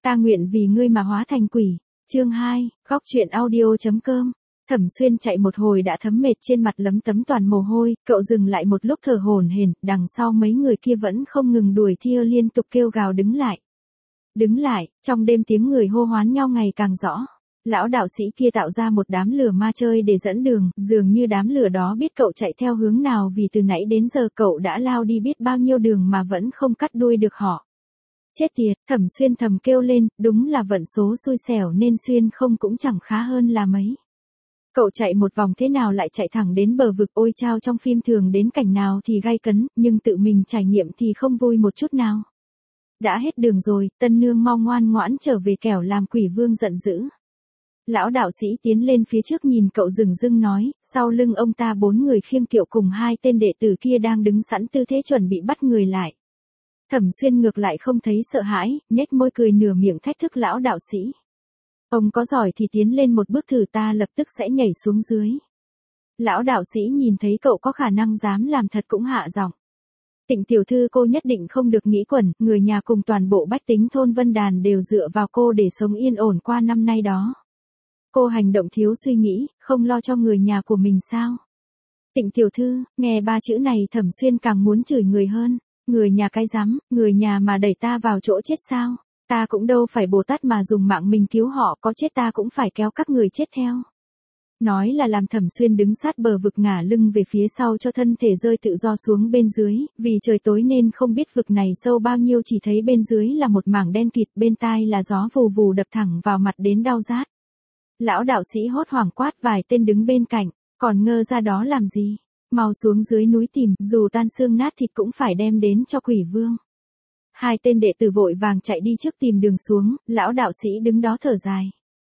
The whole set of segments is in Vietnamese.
Ta nguyện vì ngươi mà hóa thành quỷ. Chương 2, góc truyện audio.com. Thẩm Xuyên chạy một hồi đã thấm mệt, trên mặt lấm tấm toàn mồ hôi, cậu dừng lại một lúc thở hổn hển, đằng sau mấy người kia vẫn không ngừng đuổi theo, liên tục kêu gào đứng lại. Đứng lại, trong đêm tiếng người hô hoán nhau ngày càng rõ. Lão đạo sĩ kia tạo ra một đám lửa ma chơi để dẫn đường, dường như đám lửa đó biết cậu chạy theo hướng nào, vì từ nãy đến giờ cậu đã lao đi biết bao nhiêu đường mà vẫn không cắt đuôi được họ. Chết tiệt, Thẩm Xuyên thầm kêu lên, đúng là vận số xui xẻo nên Xuyên không cũng chẳng khá hơn là mấy. Cậu chạy một vòng thế nào lại chạy thẳng đến bờ vực, ôi chao, trong phim thường đến cảnh nào thì gay cấn, nhưng tự mình trải nghiệm thì không vui một chút nào. Đã hết đường rồi, tân nương mau ngoan ngoãn trở về kẻo làm quỷ vương giận dữ. Lão đạo sĩ tiến lên phía trước nhìn cậu dửng dưng nói, sau lưng ông ta 4 người khiêng kiệu cùng 2 tên đệ tử kia đang đứng sẵn tư thế chuẩn bị bắt người lại. Thẩm Xuyên ngược lại không thấy sợ hãi, nhếch môi cười nửa miệng thách thức lão đạo sĩ. Ông có giỏi thì tiến lên một bước thử, ta lập tức sẽ nhảy xuống dưới. Lão đạo sĩ nhìn thấy cậu có khả năng dám làm thật cũng hạ giọng. Tịnh tiểu thư, cô nhất định không được nghĩ quẩn, người nhà cùng toàn bộ bách tính thôn Vân Đàn đều dựa vào cô để sống yên ổn qua năm nay đó. Cô hành động thiếu suy nghĩ, không lo cho người nhà của mình sao? Tịnh tiểu thư, nghe 3 chữ này Thẩm Xuyên càng muốn chửi người hơn. Người nhà cái rắm, người nhà mà đẩy ta vào chỗ chết sao? Ta cũng đâu phải Bồ Tát mà dùng mạng mình cứu họ, có chết ta cũng phải kéo các người chết theo. Nói là làm Thẩm Xuyên đứng sát bờ vực ngả lưng về phía sau cho thân thể rơi tự do xuống bên dưới, vì trời tối nên không biết vực này sâu bao nhiêu, chỉ thấy bên dưới là một mảng đen kịt, bên tai là gió vù vù đập thẳng vào mặt đến đau rát. Lão đạo sĩ hốt hoảng quát vài tên đứng bên cạnh, còn ngơ ra đó làm gì? Mau xuống dưới núi tìm, dù tan xương nát thịt cũng phải đem đến cho quỷ vương. 2 tên đệ tử vội vàng chạy đi trước tìm đường xuống, lão đạo sĩ đứng đó thở dài.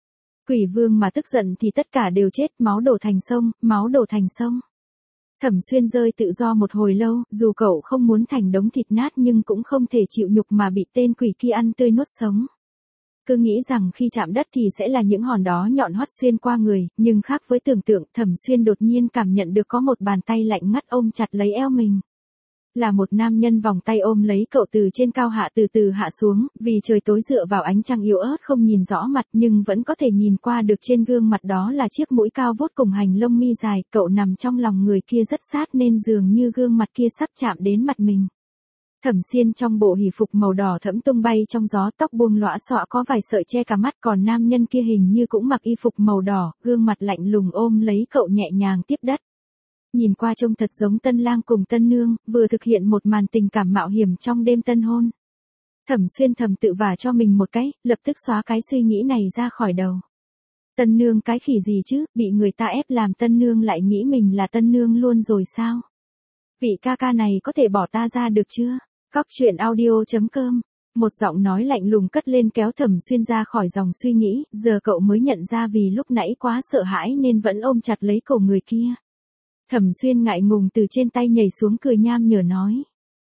Quỷ vương mà tức giận thì tất cả đều chết, máu đổ thành sông, máu đổ thành sông. Thẩm Xuyên rơi tự do một hồi lâu, dù cậu không muốn thành đống thịt nát nhưng cũng không thể chịu nhục mà bị tên quỷ kia ăn tươi nuốt sống. Cứ nghĩ rằng khi chạm đất thì sẽ là những hòn đó nhọn hoắt xuyên qua người, nhưng khác với tưởng tượng, Thẩm Xuyên đột nhiên cảm nhận được có một bàn tay lạnh ngắt ôm chặt lấy eo mình. Là một nam nhân vòng tay ôm lấy cậu từ trên cao hạ, từ từ hạ xuống, vì trời tối dựa vào ánh trăng yếu ớt không nhìn rõ mặt nhưng vẫn có thể nhìn qua được trên gương mặt đó là chiếc mũi cao vút cùng hành lông mi dài, cậu nằm trong lòng người kia rất sát nên dường như gương mặt kia sắp chạm đến mặt mình. Thẩm Xuyên trong bộ hỉ phục màu đỏ thẫm tung bay trong gió, tóc buông lõa xõa có vài sợi che cả mắt, còn nam nhân kia hình như cũng mặc y phục màu đỏ, gương mặt lạnh lùng ôm lấy cậu nhẹ nhàng tiếp đất. Nhìn qua trông thật giống tân lang cùng tân nương, vừa thực hiện một màn tình cảm mạo hiểm trong đêm tân hôn. Thẩm Xuyên thầm tự vả cho mình một cái, lập tức xóa cái suy nghĩ này ra khỏi đầu. Tân nương cái khỉ gì chứ, bị người ta ép làm tân nương lại nghĩ mình là tân nương luôn rồi sao? Vị ca ca này có thể bỏ ta ra được chưa? Góc truyện audio.com. Một giọng nói lạnh lùng cất lên kéo Thẩm Xuyên ra khỏi dòng suy nghĩ, giờ cậu mới nhận ra vì lúc nãy quá sợ hãi nên vẫn ôm chặt lấy cổ người kia. Thẩm Xuyên ngại ngùng từ trên tay nhảy xuống, cười nham nhở nói.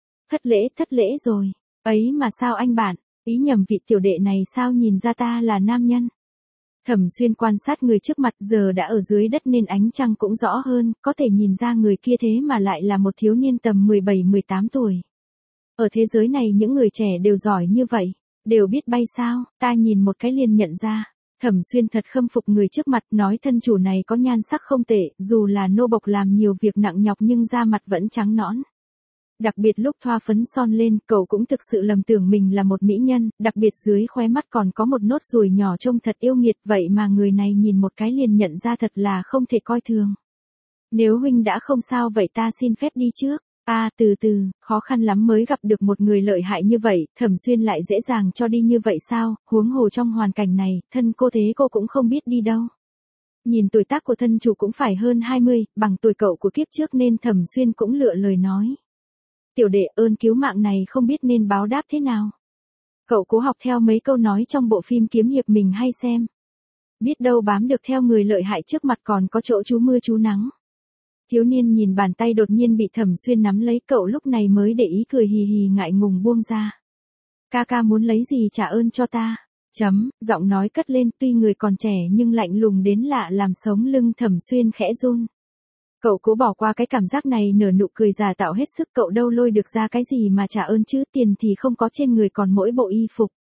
Thất lễ rồi. Ấy mà sao anh bạn, ý nhầm, vị tiểu đệ này sao nhìn ra ta là nam nhân. Thẩm Xuyên quan sát người trước mặt, giờ đã ở dưới đất nên ánh trăng cũng rõ hơn, có thể nhìn ra người kia thế mà lại là một thiếu niên tầm 17-18 tuổi. Ở thế giới này những người trẻ đều giỏi như vậy, đều biết bay sao, ta nhìn một cái liền nhận ra. Thẩm Xuyên thật khâm phục người trước mặt, nói thân chủ này có nhan sắc không tệ, dù là nô bộc làm nhiều việc nặng nhọc nhưng da mặt vẫn trắng nõn. Đặc biệt lúc thoa phấn son lên, cậu cũng thực sự lầm tưởng mình là một mỹ nhân, đặc biệt dưới khóe mắt còn có một nốt ruồi nhỏ trông thật yêu nghiệt, vậy mà người này nhìn một cái liền nhận ra, thật là không thể coi thường. Nếu huynh đã không sao vậy ta xin phép đi trước. Từ từ, khó khăn lắm mới gặp được một người lợi hại như vậy, Thẩm Xuyên lại dễ dàng cho đi như vậy sao, huống hồ trong hoàn cảnh này, thân cô thế cô cũng không biết đi đâu. Nhìn tuổi tác của thân chủ cũng phải hơn 20, bằng tuổi cậu của kiếp trước nên Thẩm Xuyên cũng lựa lời nói. Tiểu đệ, ơn cứu mạng này không biết nên báo đáp thế nào. Cậu cố học theo mấy câu nói trong bộ phim kiếm hiệp mình hay xem. Biết đâu bám được theo người lợi hại trước mặt còn có chỗ trú mưa trú nắng. Thiếu niên nhìn bàn tay đột nhiên bị Thẩm Xuyên nắm lấy, cậu lúc này mới để ý cười hì hì ngại ngùng buông ra. Ca ca muốn lấy gì trả ơn cho ta? Giọng nói cất lên, tuy người còn trẻ nhưng lạnh lùng đến lạ làm sống lưng Thẩm Xuyên khẽ run. Cậu cố bỏ qua cái cảm giác này, nở nụ cười giả tạo hết sức, cậu đâu lôi được ra cái gì mà trả ơn chứ, tiền thì không có trên người còn mỗi bộ y phục.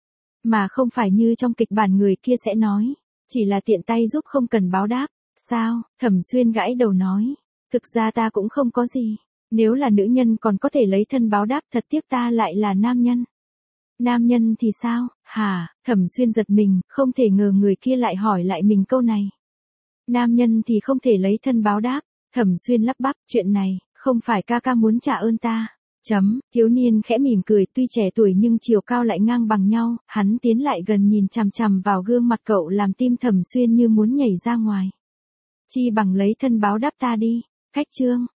mà không phải như trong kịch bản người kia sẽ nói. Chỉ là tiện tay giúp không cần báo đáp. Sao? Thẩm Xuyên gãi đầu nói. Thực ra ta cũng không có gì. Nếu là nữ nhân còn có thể lấy thân báo đáp, thật tiếc ta lại là nam nhân. Nam nhân thì sao? Hả? Thẩm Xuyên giật mình, không thể ngờ người kia lại hỏi lại mình câu này. Nam nhân thì không thể lấy thân báo đáp. Thẩm Xuyên lắp bắp, chuyện này, không phải ca ca muốn trả ơn ta. Thiếu niên khẽ mỉm cười, tuy trẻ tuổi nhưng chiều cao lại ngang bằng nhau, hắn tiến lại gần nhìn chằm chằm vào gương mặt cậu làm tim Thẩm Xuyên như muốn nhảy ra ngoài. Chi bằng lấy thân báo đáp ta đi. Khách trương,